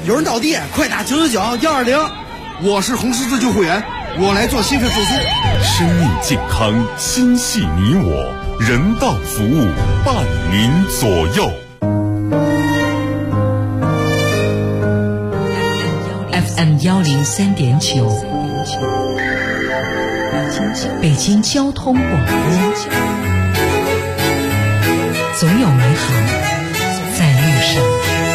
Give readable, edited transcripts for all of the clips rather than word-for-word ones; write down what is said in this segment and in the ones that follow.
有人倒地，快打999-120。 我是红十字救护员，我来做心肺复苏。 生命健康，心系你我，人道服务伴您左右。 FM 103.9，北京交通广播，总有美好在路上。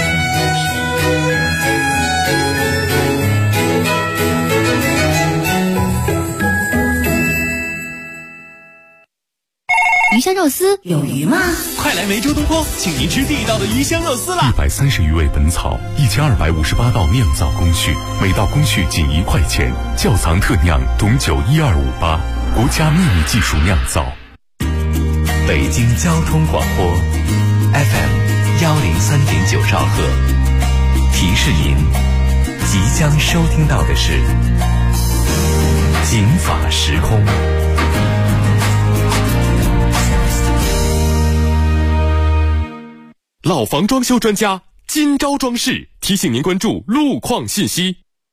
鱼香肉丝有鱼吗？ 快来梅州东坡，请您吃地道的鱼香肉丝啦 ！130余味本草，1258道酿造工序，每道工序仅1块钱。窖藏特酿董酒12588，国家秘密技术酿造。 北京交通广播 FM 103.9兆赫，提示您即将收听到的是警法时空。 老房装修专家金招装饰提醒您关注路况信息。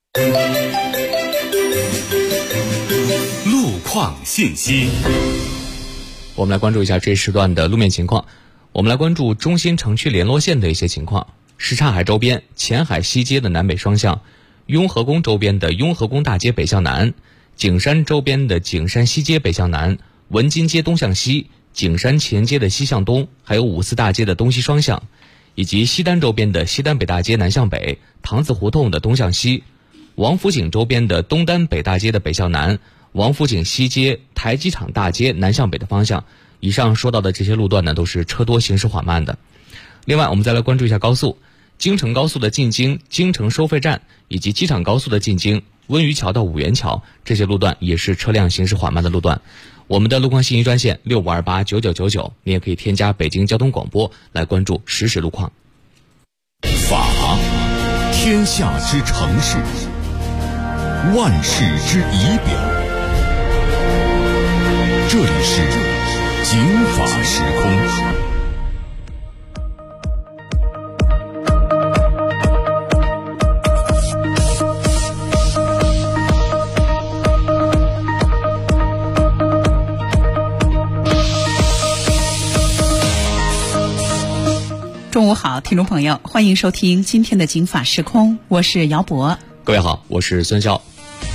路况信息， 我们来关注一下这一时段的路面情况。我们来关注中心城区联络线的一些情况。什刹海周边前海西街的南北双向，雍和宫周边的雍和宫大街北向南，景山周边的景山西街北向南，文津街东向西，景山前街的西向东，还有五四大街的东西双向，以及西单周边的西单北大街南向北，塘子胡同的东向西，王府井周边的东单北大街的北向南，王府井西街台机场大街南向北的方向。以上说到的这些路段呢，都是车多行驶缓慢的。另外我们再来关注一下高速，京承高速的进京京承收费站，以及机场高速的进京温榆桥到五元桥，这些路段也是车辆行驶缓慢的路段。我们的路况信息专线65289999，你也可以添加北京交通广播来关注实时路况。 法，天下之常事，万事之仪表。这里是警法时空。 中午好，听众朋友，欢迎收听今天的警法时空，我是姚博。 各位好，我是孙潇。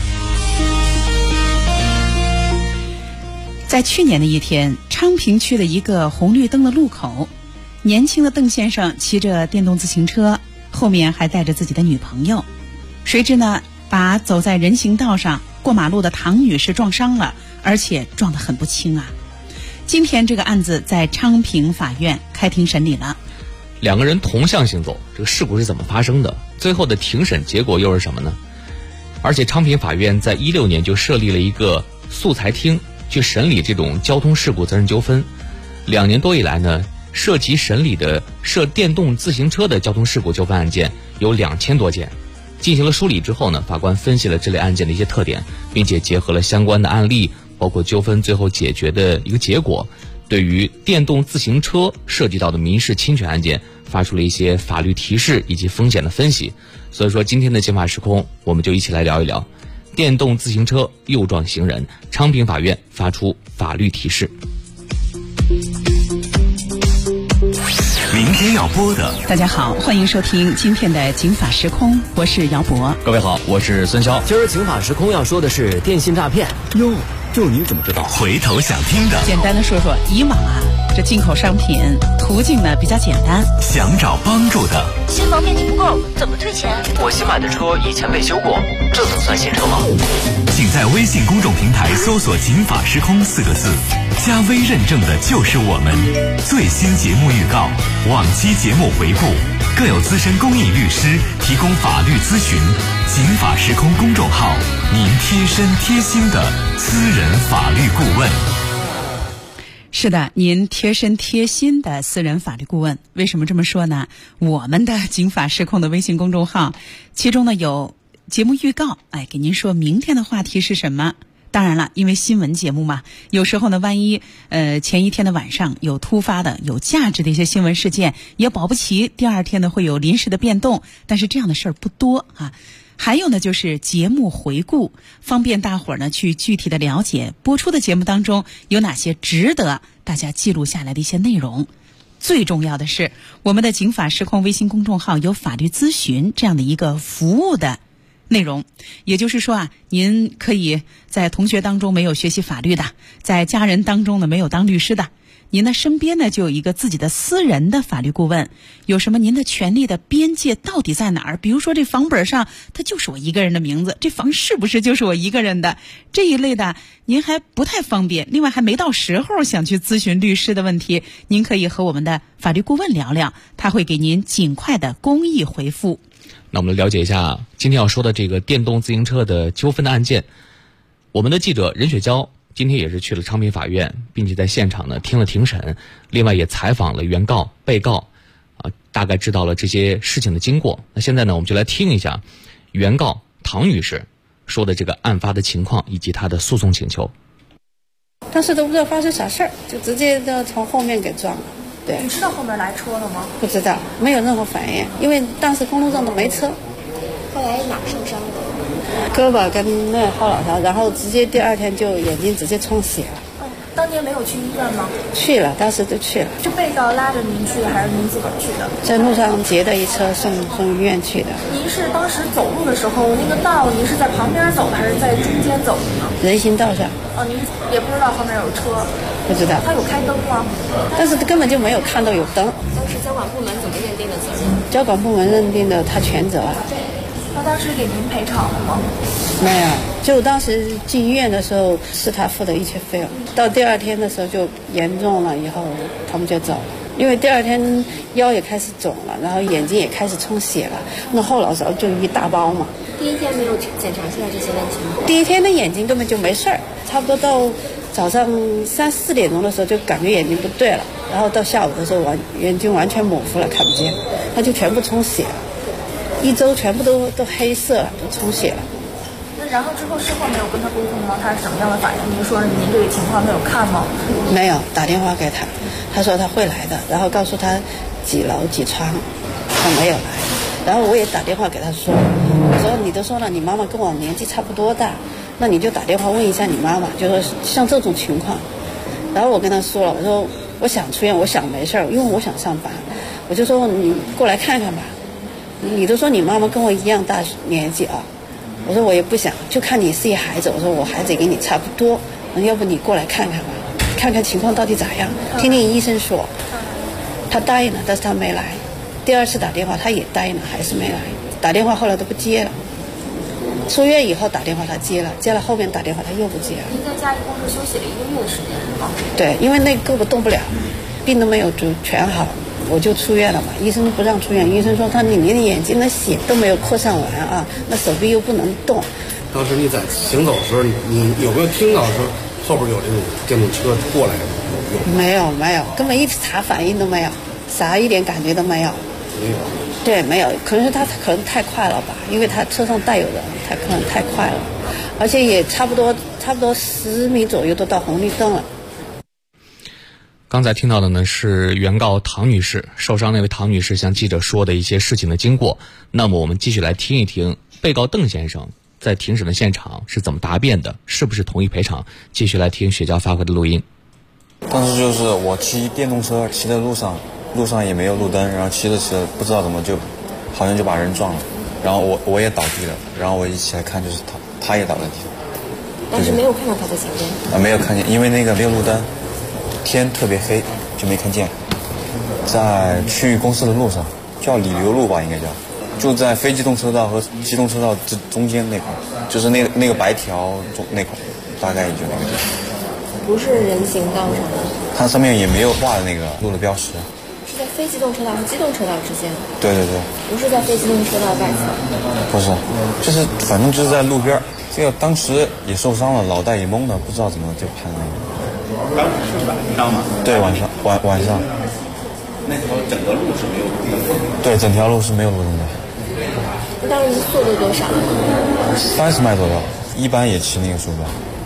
在去年的一天，昌平区的一个红绿灯的路口，年轻的邓先生骑着电动自行车，后面还带着自己的女朋友，谁知呢，把走在人行道上过马路的唐女士撞伤了，而且撞得很不轻啊。今天这个案子在昌平法院开庭审理了。 两个人同向行走，这个事故是怎么发生的？最后的庭审结果又是什么呢？而且昌平法院在16年就设立了一个诉裁厅，去审理这种交通事故责任纠纷。2年多以来呢，涉及审理的涉电动自行车的交通事故纠纷案件有2000多件。进行了梳理之后呢，法官分析了这类案件的一些特点，并且结合了相关的案例，包括纠纷最后解决的一个结果，对于电动自行车涉及到的民事侵权案件发出了一些法律提示以及风险的分析。所以说今天的警法时空，我们就一起来聊一聊电动自行车右撞行人，昌平法院发出法律提示。 明天要播的， 大家好，欢迎收听今天的警法时空，我是姚博。 各位好，我是孙潇。 今儿警法时空要说的是电信诈骗。 哟，就你怎么知道？回头想听的， 简单的说说，以往啊，这进口商品途径呢比较简单， 想找帮助的， 新房面积不够，怎么退钱？ 我新买的车以前被修过，这能算新车吗？ 请在微信公众平台搜索警法时空4个字，加微认证的就是我们。最新节目预告，往期节目回顾，更有资深公益律师提供法律咨询。警法时空公众号，您贴身贴心的私人法律顾问。 是的，您贴身贴心的私人法律顾问。为什么这么说呢？我们的警法时空的微信公众号，其中呢有节目预告，给您说明天的话题是什么。 当然了，因为新闻节目嘛，有时候呢，万一前一天的晚上有突发的、有价值的一些新闻事件，也保不齐第二天呢会有临时的变动。但是这样的事儿不多啊。还有呢，就是节目回顾，方便大伙儿呢去具体的了解播出的节目当中有哪些值得大家记录下来的一些内容。最重要的是，我们的警法时空微信公众号有法律咨询这样的一个服务的内容。也就是说啊，您可以在同学当中没有学习法律的，在家人当中呢没有当律师的，您的身边呢就有一个自己的私人的法律顾问。有什么您的权利的边界到底在哪儿？比如说这房本上它就是我一个人的名字，这房是不是就是我一个人的，这一类的您还不太方便，另外还没到时候想去咨询律师的问题，您可以和我们的法律顾问聊聊，他会给您尽快的公益回复。 那我们了解一下今天要说的这个电动自行车的纠纷的案件。我们的记者任雪娇今天也是去了昌平法院，并且在现场呢听了庭审，另外也采访了原告、被告，大概知道了这些事情的经过。那现在呢，我们就来听一下原告唐女士说的这个案发的情况以及她的诉讼请求。 当时都不知道发生啥事儿，就直接就从后面给撞了。对， 你知道后面来车了吗？ 不知道，没有任何反应，因为当时公路上都没车。 后来哪受伤的？ 胳膊跟那后脑勺，然后直接第二天就眼睛直接充血了。 当年没有去医院吗？ 去了，当时就去了。 是被告拉着您去的，还是您自个儿去的？ 在路上截的一车送医院去的。 您是当时走路的时候，那个道您是在旁边走的，还是在中间走的呢？ 人行道上。 您也不知道后面有车？ 不知道。 他有开灯吗？ 但是根本就没有看到有灯。 当时交管部门怎么认定的责任？ 交管部门认定的他全责。 他当时给您赔偿了吗？ 没有，就当时进医院的时候是他付的一切费用，到第二天的时候就严重了，以后他们就走了。因为第二天腰也开始肿了，然后眼睛也开始充血了，那后脑勺就一大包嘛。 第一天没有检查出来这些问题吗？ 第一天的眼睛根本就没事儿，差不多到早上3、4点钟的时候就感觉眼睛不对了，然后到下午的时候眼睛完全模糊了，看不见，他就全部充血了。1周全部都黑色了，都充血了。 那然后之后事后没有跟他沟通吗？他是什么样的反应？您说您这个情况他有看吗？ 没有，打电话给他，他说他会来的，然后告诉他几楼几窗，他没有来。然后我也打电话给他说，我说你都说了，你妈妈跟我年纪差不多大，那你就打电话问一下你妈妈，就说像这种情况。然后我跟他说了，我说我想出院，我想没事儿，因为我想上班，我就说你过来看看吧。你都说你妈妈跟我一样大年纪啊，我说我也不想，就看你是一孩子，我说我孩子跟你差不多，要不你过来看看吧，看看情况到底咋样，听听医生说。他答应了，但是他没来。第二次打电话他也答应了，还是没来。打电话后来都不接了。出院以后打电话他接了，接了后面打电话他又不接了。 您在家一共是休息了1个月的时间是吗？ 对，因为那个胳膊动不了，病都没有全好。我就出院了嘛，医生不让出院，医生说他你连眼睛的血都没有扩散完啊，那手臂又不能动。 当时你在行走的时候，你有没有听到说后边有这种电动车过来的？ 没有，根本一查反应都没有，啥一点感觉都没有。 没有。 对，没有，可能是他可能太快了吧，因为他车上带有人，他可能太快了，而且也差不多10米左右都到红绿灯了。 刚才听到的呢是原告唐女士，受伤那位唐女士向记者说的一些事情的经过。那么我们继续来听一听被告邓先生在庭审的现场是怎么答辩的，是不是同意赔偿。继续来听雪娇发回的录音。 当时就是我骑电动车，骑在路上也没有路灯，然后骑着不知道怎么好像就把人撞了，然后我也倒地了，然后我一起来看就是他也倒在地上。 但是没有看到他在前面。 没有看见，因为那个没有路灯，天特别黑，就没看见。在去公司的路上，叫李流路吧，应该叫，就在非机动车道和机动车道中间那块，就是那个白条那块，大概就那个地方。 不是人行道上的。 它上面也没有画那个路的标识。 是在非机动车道和机动车道之间。 对对对。 不是在非机动车道外侧。 不是，就是反正就是在路边。这个当时也受伤了，脑袋也懵了，不知道怎么就判那个。 当时是晚上吗？ 对，晚上。 那条整个路是没有路灯的。 对，整条路是没有路灯的。 当时速度多少？ 30迈左右，一般也骑那个速度。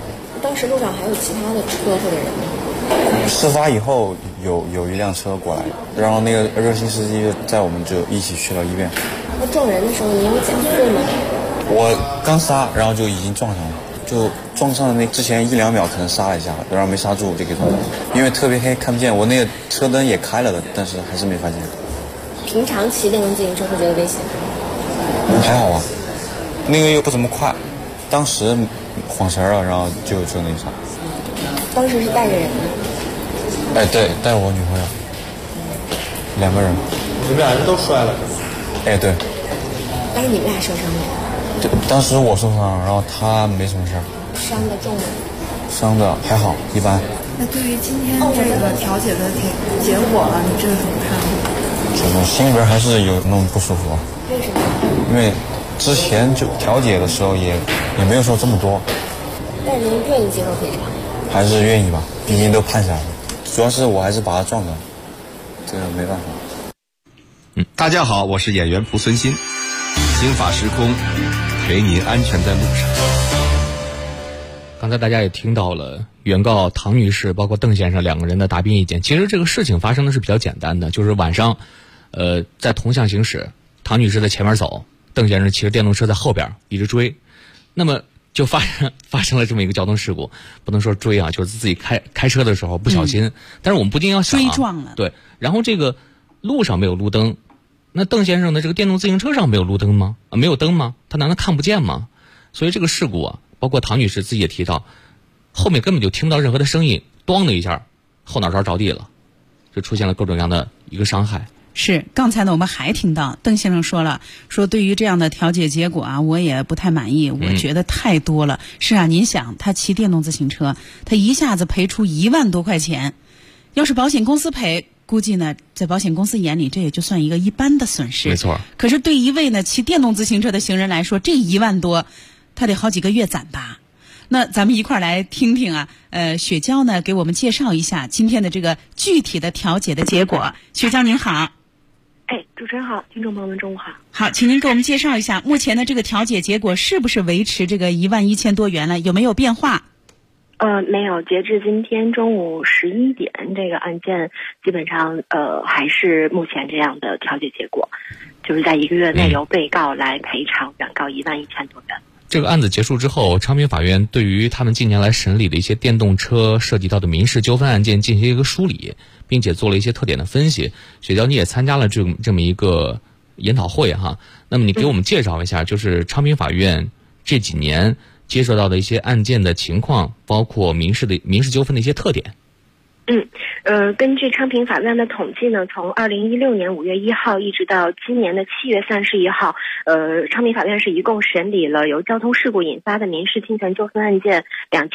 当时路上还有其他的车或者人吗？ 事发以后有一辆车过来，然后那个热心司机载我们就一起去了医院。 那撞人的时候你有减速吗？ 我刚刹，然后就已经撞上了，就撞上的那之前1-2秒可能刹了一下，然后没刹住就给撞了。因为特别黑看不见，我那个车灯也开了的，但是还是没发现。 平常骑电动自行车会觉得危险？ 还好啊，那个又不怎么快，当时晃神了，然后就那啥。 当时是带着人吗？ 哎，对，带我女朋友，2个人。 你们俩人都摔了？ 哎，对。 当时你们俩受伤没？ 对，当时我受伤，然后他没什么事儿。 伤的重吗？ 伤的还好，一般。 那对于今天这个调解的结果你这个怎么看？ 心里边还是有那种不舒服。 为什么？ 因为之前就调解的时候也没有说这么多。 但是您愿意接受赔偿？ 还是愿意吧，毕竟都判下来了。主要是我还是把他撞的，这个没办法。 大家好，我是演员蒲存昕，刑法时空，陪您安全在路上。 刚才大家也听到了原告唐女士包括邓先生2个人的答辩意见。其实这个事情发生的是比较简单的，就是晚上在同向行驶，唐女士在前面走，邓先生骑着电动车在后边一直追，那么就发生了这么一个交通事故。不能说追啊，就是自己开车的时候不小心，但是我们不禁要想追撞了。 对，然后这个路上没有路灯，那邓先生的这个电动自行车上没有路灯吗？没有灯吗？他难道看不见吗？所以这个事故啊，包括唐女士自己也提到，后面根本就听不到任何的声音，咣的一下后脑勺着地了，就出现了各种各样的一个伤害。 是，刚才呢我们还听到邓先生说了，说对于这样的调解结果啊，我也不太满意，我觉得太多了。是啊，您想他骑电动自行车，他一下子赔出1万多块钱，要是保险公司赔，估计呢在保险公司眼里这也就算一个一般的损失。 没错。 可是对一位呢骑电动自行车的行人来说，这1万多他得好几个月攒吧。那咱们一块儿来听听啊，雪娇呢给我们介绍一下今天的这个具体的调解的结果。雪娇您好。 主持人好，听众朋友们中午好。 好，请您给我们介绍一下目前的这个调解结果是不是维持这个11000多元了，有没有变化？ 没有，截至今天中午11点，这个案件基本上还是目前这样的调解结果，就是在1个月内由被告来赔偿原告11000多元。 这个案子结束之后，昌平法院对于他们近年来审理的一些电动车涉及到的民事纠纷案件进行一个梳理，并且做了一些特点的分析。雪娇，你也参加了这么一个研讨会哈，那么你给我们介绍一下，就是昌平法院这几年接触到的一些案件的情况，包括民事纠纷的一些特点。 根据昌平法院的统计呢，从2016年5月1号一直到今年的7月31号，昌平法院是一共审理了由交通事故引发的民事侵权纠纷案件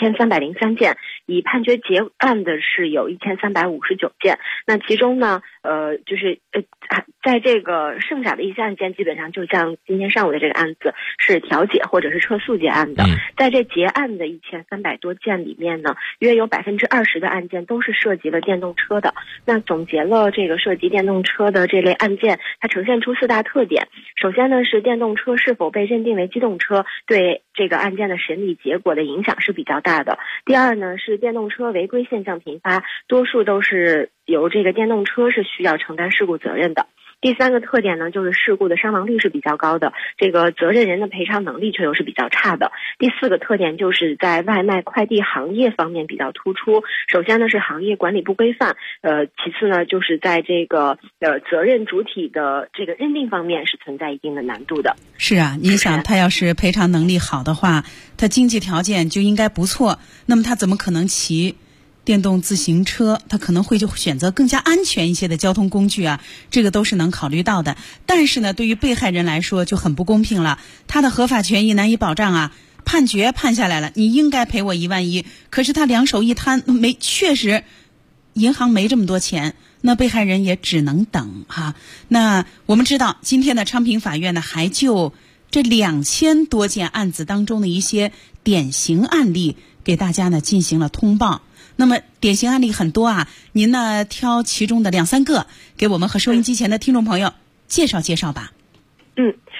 2303件，已判决结案的是有1359件。那其中呢，在这个剩下的一些案件，基本上就像今天上午的这个案子是调解或者是撤诉结案的。在这结案的1300多件里面呢，约有20%的案件都是涉及了电动车的。那总结了这个涉及电动车的这类案件，它呈现出4大特点。首先呢，是电动车是否被认定为机动车对这个案件的审理结果的影响是比较大的。第二呢，是电动车违规现象频发，多数都是由这个电动车是需要承担事故责任的。第3个特点呢，就是事故的伤亡率是比较高的，这个责任人的赔偿能力却又是比较差的。第4个特点就是在外卖快递行业方面比较突出。首先呢，是行业管理不规范，其次呢，就是在这个责任主体的这个认定方面是存在一定的难度的。 是啊，你想他要是赔偿能力好的话，他经济条件就应该不错，那么他怎么可能骑电动自行车？他可能会就选择更加安全一些的交通工具啊，这个都是能考虑到的。但是呢，对于被害人来说就很不公平了，他的合法权益难以保障啊。判决判下来了，你应该赔我11000，可是他两手一摊，确实银行没这么多钱，那被害人也只能等哈。那我们知道今天的昌平法院呢，还就这2000多件案子当中的一些典型案例给大家呢进行了通报。那么典型案例很多啊，您呢挑其中的2-3个给我们和收音机前的听众朋友介绍介绍吧。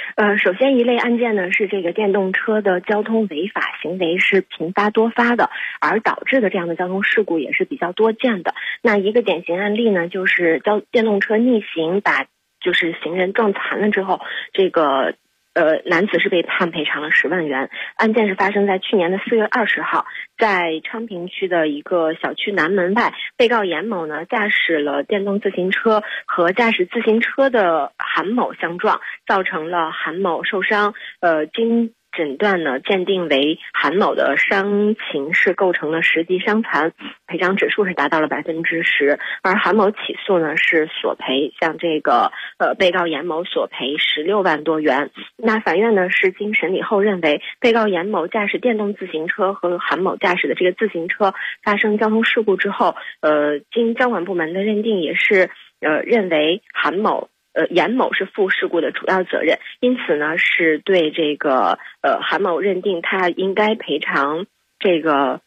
首先一类案件呢是这个电动车的交通违法行为是频发多发的，而导致的这样的交通事故也是比较多见的。那一个典型案例呢，就是电动车逆行把就是行人撞残了之后，这个男子是被判赔偿了10万元。案件是发生在去年的4月20号，在昌平区的一个小区南门外，被告严某呢驾驶了电动自行车和驾驶自行车的韩某相撞，造成了韩某受伤。经诊断呢鉴定为韩某的伤情是构成了10级伤残，赔偿指数是达到了10%，而韩某起诉呢是索赔，向这个被告严某索赔16万多元。那法院呢是经审理后认为，被告严某驾驶电动自行车和韩某驾驶的这个自行车发生交通事故之后，经交管部门的认定也是认为严某是负事故的主要责任，因此呢是对这个韩某认定他应该赔偿这个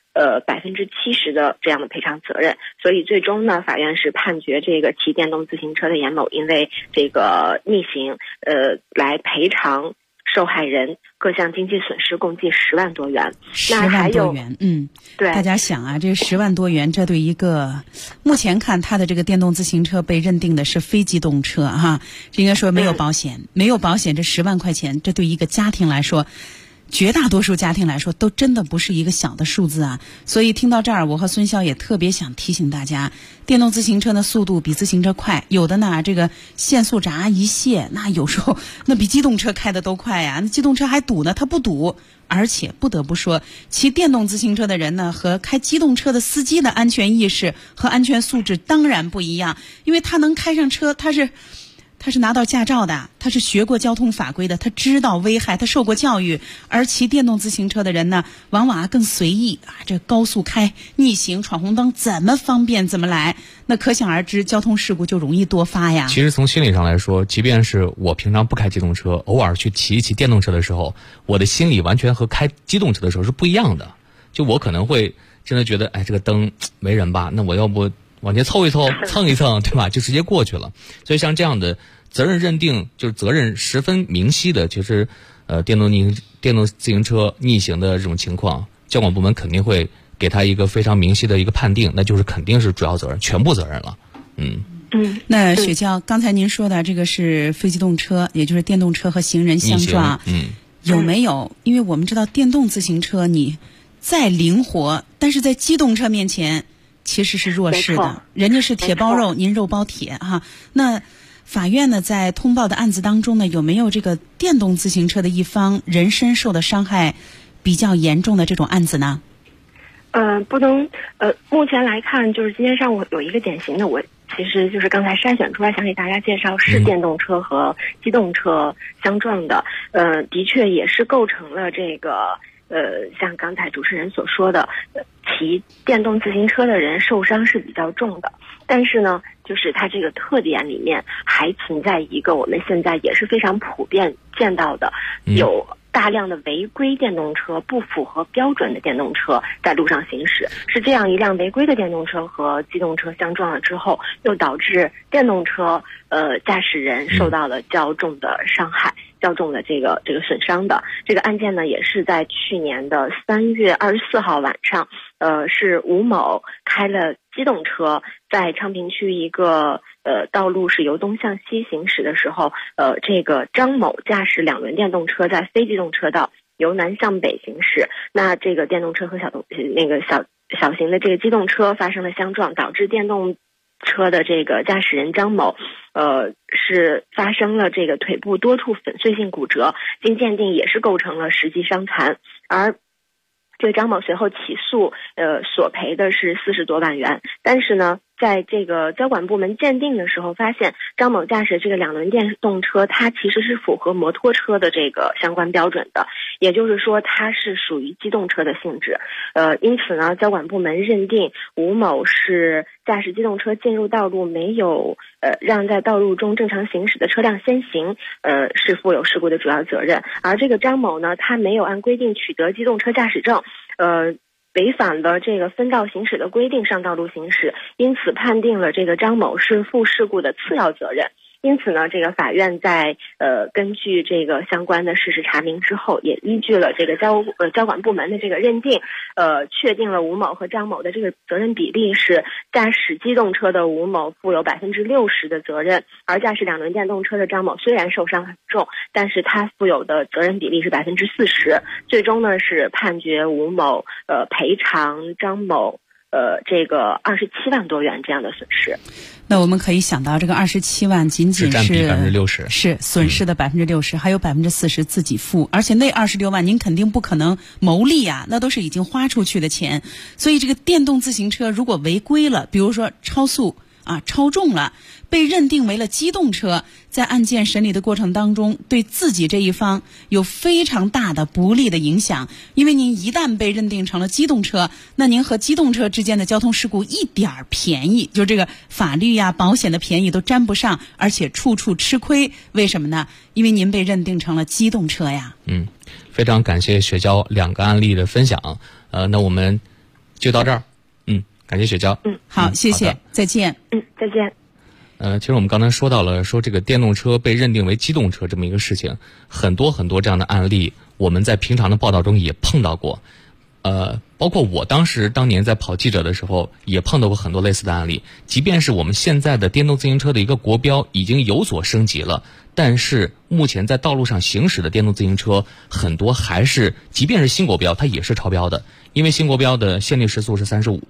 70%的这样的赔偿责任，所以最终呢法院是判决这个骑电动自行车的严某因为这个逆行来赔偿受害人各项经济损失共计10万多元。 10万多元， 对， 大家想啊，这10万多元，这对一个目前看他的这个电动自行车被认定的是非机动车哈，应该说没有保险，没有保险，这10万块钱，这对一个家庭来说，绝大多数家庭来说都真的不是一个小的数字啊。所以听到这儿，我和孙潇也特别想提醒大家，电动自行车的速度比自行车快，有的呢这个限速闸一卸，那有时候那比机动车开的都快呀，那机动车还堵呢，它不堵。而且不得不说，骑电动自行车的人呢和开机动车的司机的安全意识和安全素质当然不一样，因为他能开上车，他是拿到驾照的，他是学过交通法规的，他知道危害，他受过教育。而骑电动自行车的人呢，往往更随意啊，这高速开、逆行、闯红灯，怎么方便怎么来。那可想而知，交通事故就容易多发呀。 其实从心理上来说，即便是我平常不开机动车，偶尔去骑一骑电动车的时候，我的心理完全和开机动车的时候是不一样的。就我可能会真的觉得，哎，这个灯没人吧，那我要不往前凑一凑，蹭一蹭，对吧？就直接过去了。所以像这样的责任认定，就是责任十分明晰的，就是电动自行车逆行的这种情况，交管部门肯定会给他一个非常明晰的一个判定，那就是肯定是主要责任，全部责任了。 那雪娇，刚才您说的这个是非机动车，也就是电动车和行人相撞，有没有？因为我们知道电动自行车你再灵活，但是在机动车面前其实是弱势的，人家是铁包肉，您肉包铁哈。那法院呢在通报的案子当中呢，有没有这个电动自行车的一方人身受的伤害比较严重的这种案子呢？ 不能目前来看，就是今天上午有一个典型的，我其实就是刚才筛选出来想给大家介绍，是电动车和机动车相撞的，的确也是构成了这个像刚才主持人所说的，骑电动自行车的人受伤是比较重的。但是呢，就是它这个特点里面还存在一个我们现在也是非常普遍见到的，有大量的违规电动车，不符合标准的电动车在路上行驶。是这样一辆违规的电动车和机动车相撞了之后，又导致电动车驾驶人受到了较重的伤害，较重的这个损伤的。这个案件呢，也是在去年的3月24号晚上，是吴某开了机动车在昌平区一个道路是由东向西行驶的时候，这个张某驾驶2轮电动车在非机动车道由南向北行驶，那这个电动车和小型的这个机动车发生了相撞，导致电动车的这个驾驶人张某是发生了这个腿部多处粉碎性骨折，经鉴定也是构成了10级伤残。而这个张某随后起诉，索赔的是40多万元。但是呢，在这个交管部门鉴定的时候，发现张某驾驶这个2轮电动车，它其实是符合摩托车的这个相关标准的，也就是说它是属于机动车的性质。因此呢，交管部门认定吴某是驾驶机动车进入道路，没有让在道路中正常行驶的车辆先行，是负有事故的主要责任。而这个张某呢，他没有按规定取得机动车驾驶证，违反了这个分道行驶的规定上道路行驶，因此判定了这个张某是负事故的次要责任。 因此呢，这个法院在根据这个相关的事实查明之后，也依据了这个交管部门的这个认定，确定了吴某和张某的这个责任比例是驾驶机动车的吴某负有60%的责任，而驾驶2轮电动车的张某虽然受伤很重，但是他负有的责任比例是40%。最终呢是判决吴某赔偿张某这个27万多元这样的损失。 那我们可以想到，这个27万仅仅是占比60%， 是损失的60%，还有40%自己付，而且那26万您肯定不可能牟利啊，那都是已经花出去的钱。所以这个电动自行车如果违规了，比如说超速超重了，被认定为了机动车，在案件审理的过程当中，对自己这一方有非常大的不利的影响。因为您一旦被认定成了机动车，那您和机动车之间的交通事故一点便宜，就这个法律呀、保险的便宜都沾不上，而且处处吃亏。为什么呢？因为您被认定成了机动车呀。 非常感谢雪娇2个案例的分享。那我们就到这儿。感谢雪娇。 好，谢谢，再见。 再见。 其实我们刚才说到了，说这个电动车被认定为机动车这么一个事情，很多这样的案例，我们在平常的报道中也碰到过。包括我当年在跑记者的时候，也碰到过很多类似的案例。即便是我们现在的电动自行车的一个国标已经有所升级了，但是目前在道路上行驶的电动自行车很多还是，即便是新国标，它也是超标的。因为新国标的限定时速是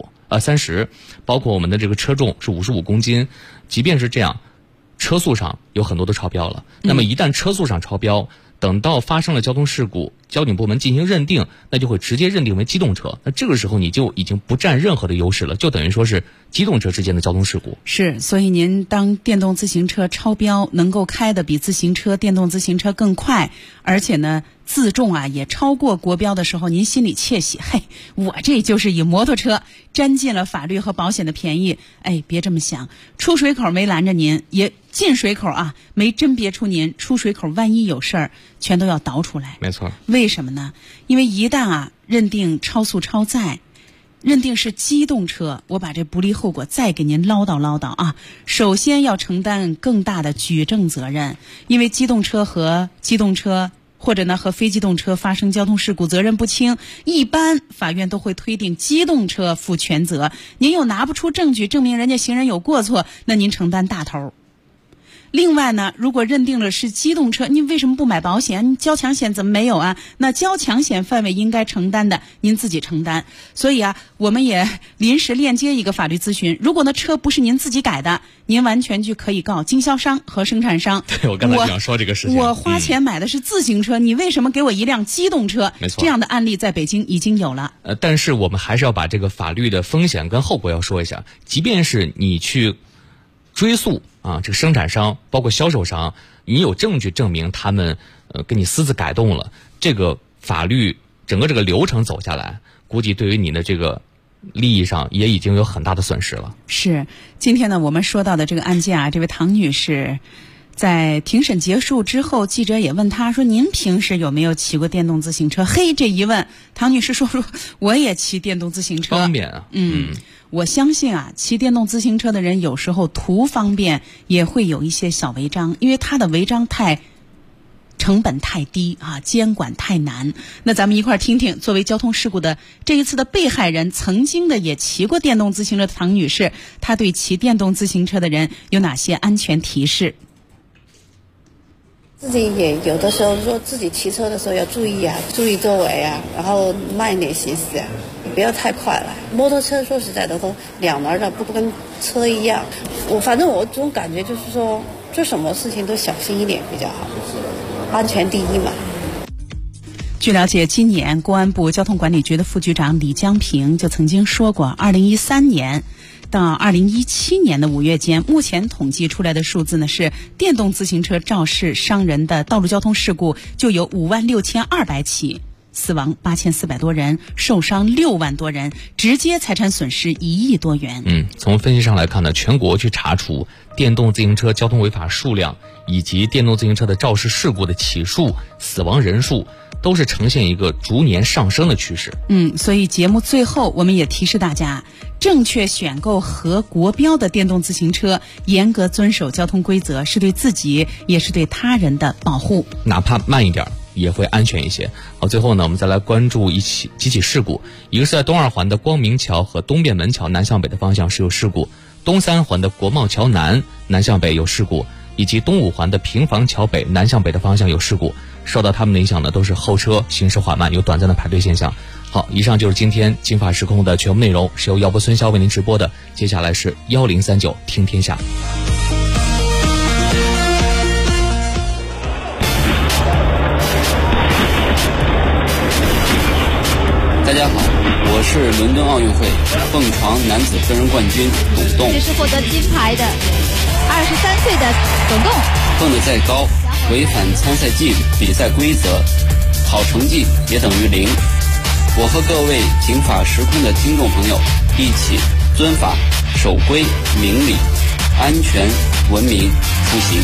30，包括我们的这个车重是55公斤，即便是这样，车速上有很多都超标了。那么一旦车速上超标，等到发生了交通事故，交警部门进行认定，那就会直接认定为机动车。那这个时候你就已经不占任何的优势了，就等于说是机动车之间的交通事故。 是，所以您当电动自行车超标能够开的比电动自行车更快，而且呢自重也超过国标的时候，您心里窃喜，嘿，我这就是以摩托车沾尽了法律和保险的便宜。别这么想，出水口没拦着您，也进水口没甄别出您，出水口万一有事儿，全都要倒出来。 没错。 为什么呢？因为一旦认定超速超载，认定是机动车，我把这不利后果再给您唠叨首先要承担更大的举证责任，因为机动车和机动车或者呢和非机动车发生交通事故责任不清，一般法院都会推定机动车负全责。您又拿不出证据证明人家行人有过错，那您承担大头。另外呢，如果认定了是机动车，您为什么不买保险？交强险怎么没有啊？那交强险范围应该承担的，您自己承担。所以我们也临时链接一个法律咨询。如果呢车不是您自己改的，您完全就可以告经销商和生产商。 对，我刚才想说这个事情。 我花钱买的是自行车，你为什么给我一辆机动车？ 没错， 这样的案例在北京已经有了。 但是我们还是要把这个法律的风险跟后果要说一下。即便是你去追溯这个生产商包括销售商，你有证据证明他们给你私自改动了，这个法律整个这个流程走下来，估计对于你的这个利益上也已经有很大的损失了。 是，今天呢我们说到的这个案件这位唐女士在庭审结束之后，记者也问她说，您平时有没有骑过电动自行车？这一问，唐女士说我也骑电动自行车， 方便啊。 我相信骑电动自行车的人有时候图方便也会有一些小违章，因为他的违章成本太低监管太难。那咱们一块儿听听，作为交通事故的这一次的被害人，曾经的也骑过电动自行车的唐女士，她对骑电动自行车的人有哪些安全提示？ 自己也有的时候说自己骑车的时候要注意注意周围然后慢一点行驶不要太快了。摩托车说实在的都两轮的，不跟车一样。反正我这种感觉就是说，做什么事情都小心一点比较好，安全第一嘛。 据了解，今年公安部交通管理局的副局长李江平就曾经说过，2013年到2017年的5月间，目前统计出来的数字呢是电动自行车肇事伤人的道路交通事故就有56200起，死亡8400多人，受伤6万多人，直接财产损失1亿多元。 从分析上来看呢，全国去查处电动自行车交通违法数量以及电动自行车的肇事事故的起数、死亡人数， 都是呈现一个逐年上升的趋势。 所以节目最后我们也提示大家，正确选购合国标的电动自行车，严格遵守交通规则，是对自己也是对他人的保护。 哪怕慢一点也会安全一些。好，最后呢，我们再来关注几起事故。一个是在东二环的光明桥和东便门桥南向北的方向是有事故，东三环的国贸桥南向北有事故，以及东五环的平房桥北南向北的方向有事故。受到他们的影响呢，都是后车行驶缓慢，有短暂的排队现象。好，以上就是今天金法时空的全部内容，是由姚博孙潇为您直播的。接下来是1039听天下。 大家好，我是伦敦奥运会蹦床男子个人冠军董栋。 这是获得金牌的23岁的董栋。 蹦得再高，违反参赛纪律、比赛规则，好成绩也等于0。我和各位警法时空的听众朋友一起遵法、守规、明理、安全、文明出行。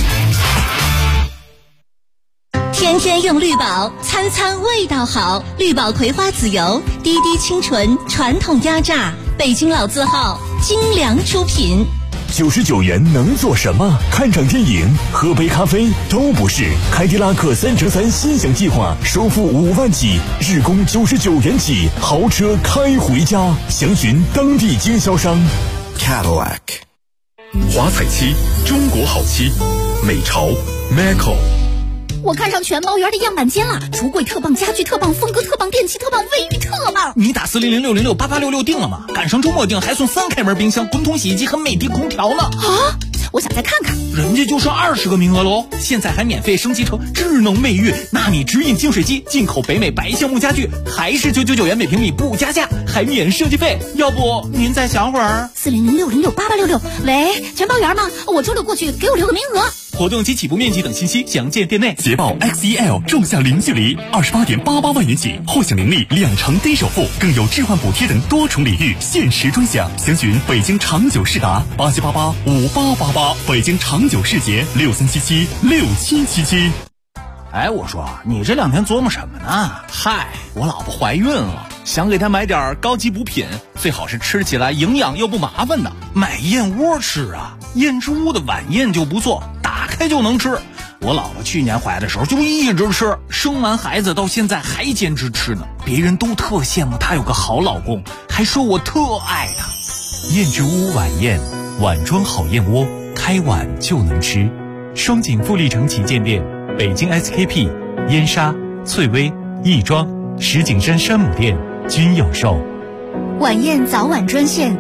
天天用绿宝，餐餐味道好。绿宝葵花籽油，滴滴清纯，传统压榨，北京老字号，精良出品。 99元能做什么？看场电影、喝杯咖啡都不是。凯迪拉克3乘3心想计划，首付5万起，日供99元起，豪车开回家。详询当地经销商。 Cadillac 华彩漆，中国好漆，美潮 Macco。 我看上全包园的样板间了，橱柜特棒，家具特棒，风格特棒，电器特棒，卫浴特棒。 你打400-606-8866订了吗？赶上周末订还送3开门冰箱、滚筒洗衣机和美的空调呢。 啊！我想再看看。 人家就剩20个名额喽，现在还免费升级成智能卫浴、纳米直饮净水机，进口北美白橡木家具，还是999元每平米不加价，还免设计费。要不您再想会儿 ？400-606-8866。喂，全包园吗？我周六过去，给我留个名额。 活动及起步面积等信息详见店内。 捷豹 XEL 仲夏零距离28.88万元起，或享零利2成低首付，更有置换补贴等多重礼遇，限时专享。详询北京长久世达87885888，北京长久世捷63776777。 哎，我说你这2天琢磨什么呢？嗨，我老婆怀孕了，想给她买点高级补品，最好是吃起来营养又不麻烦的。买燕窝吃啊，燕之屋的晚宴就不错，打开就能吃。我老婆去年怀的时候就一直吃，生完孩子到现在还坚持吃呢。别人都特羡慕她有个好老公，还说我特爱她。 燕之屋晚宴，碗装好燕窝，开碗就能吃。双井富力城旗舰店，北京 SKP、燕莎、翠微、亦庄、石景山山姆店均有售。 晚宴早晚专线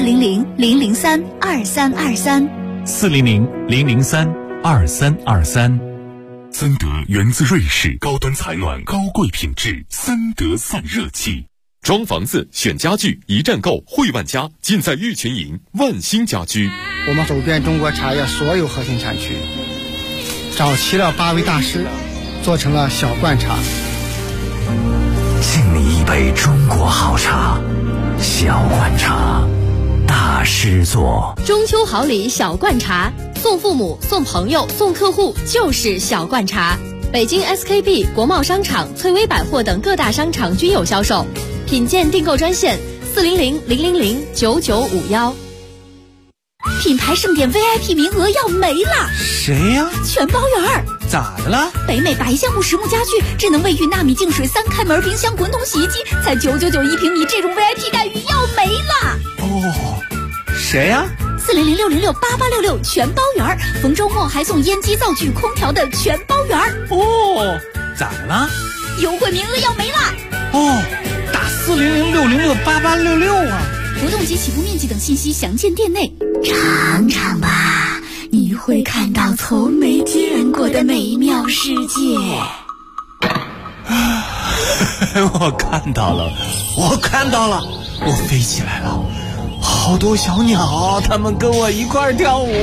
400-003-2323。 400-003-2323。 森德源自瑞士，高端采暖，高贵品质，森德散热器。装房子选家具，一站购汇万家，尽在玉群营万兴家居。 我们走遍中国茶叶所有核心产区，找齐了8位大师，做成了小罐茶。 敬你一杯中国好茶，小罐茶，大师做。 中秋好礼小罐茶，送父母、送朋友、送客户就是小罐茶。北京 SKP、国贸商场、翠微百货等各大商场均有销售。品鉴订购专线400-000-9951。 品牌盛典 VIP 名额要没了。 谁呀？ 全包园。 咋的了？ 北美白橡木实木家具、智能卫浴、纳米净水、3开门冰箱、滚筒洗衣机，才999一平米，这种 VIP 待遇要没了。 哦，谁呀 ？400-606-8866全包园，逢周末还送烟机、灶具、空调的全包园。 哦，咋的了？ 优惠名额要没了。 哦，打400-606-8866啊！ 活动及起步面积等信息详见店内。尝尝吧，你会看到从没见过的美妙世界。 我看到了，我飞起来了，好多小鸟，它们跟我一块跳舞。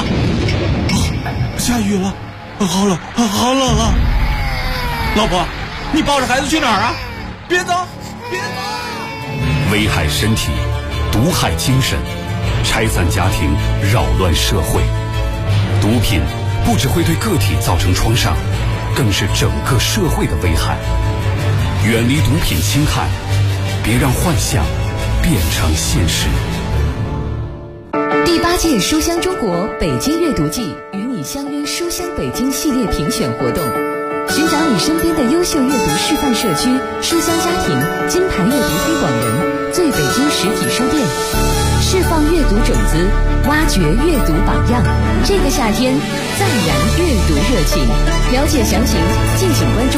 下雨了，好冷啊！老婆，你抱着孩子去哪儿啊？别走！ 危害身体，毒害精神，拆散家庭，扰乱社会。毒品不只会对个体造成创伤，更是整个社会的危害。 远离毒品侵害，别让幻想变成现实。 第8届书香中国北京阅读季与你相约书香北京系列评选活动，寻找你身边的优秀阅读示范社区、书香家庭、金牌阅读推广人、最北京实体书店，释放阅读种子，挖掘阅读榜样。这个夏天，再燃阅读热情。了解详情，敬请关注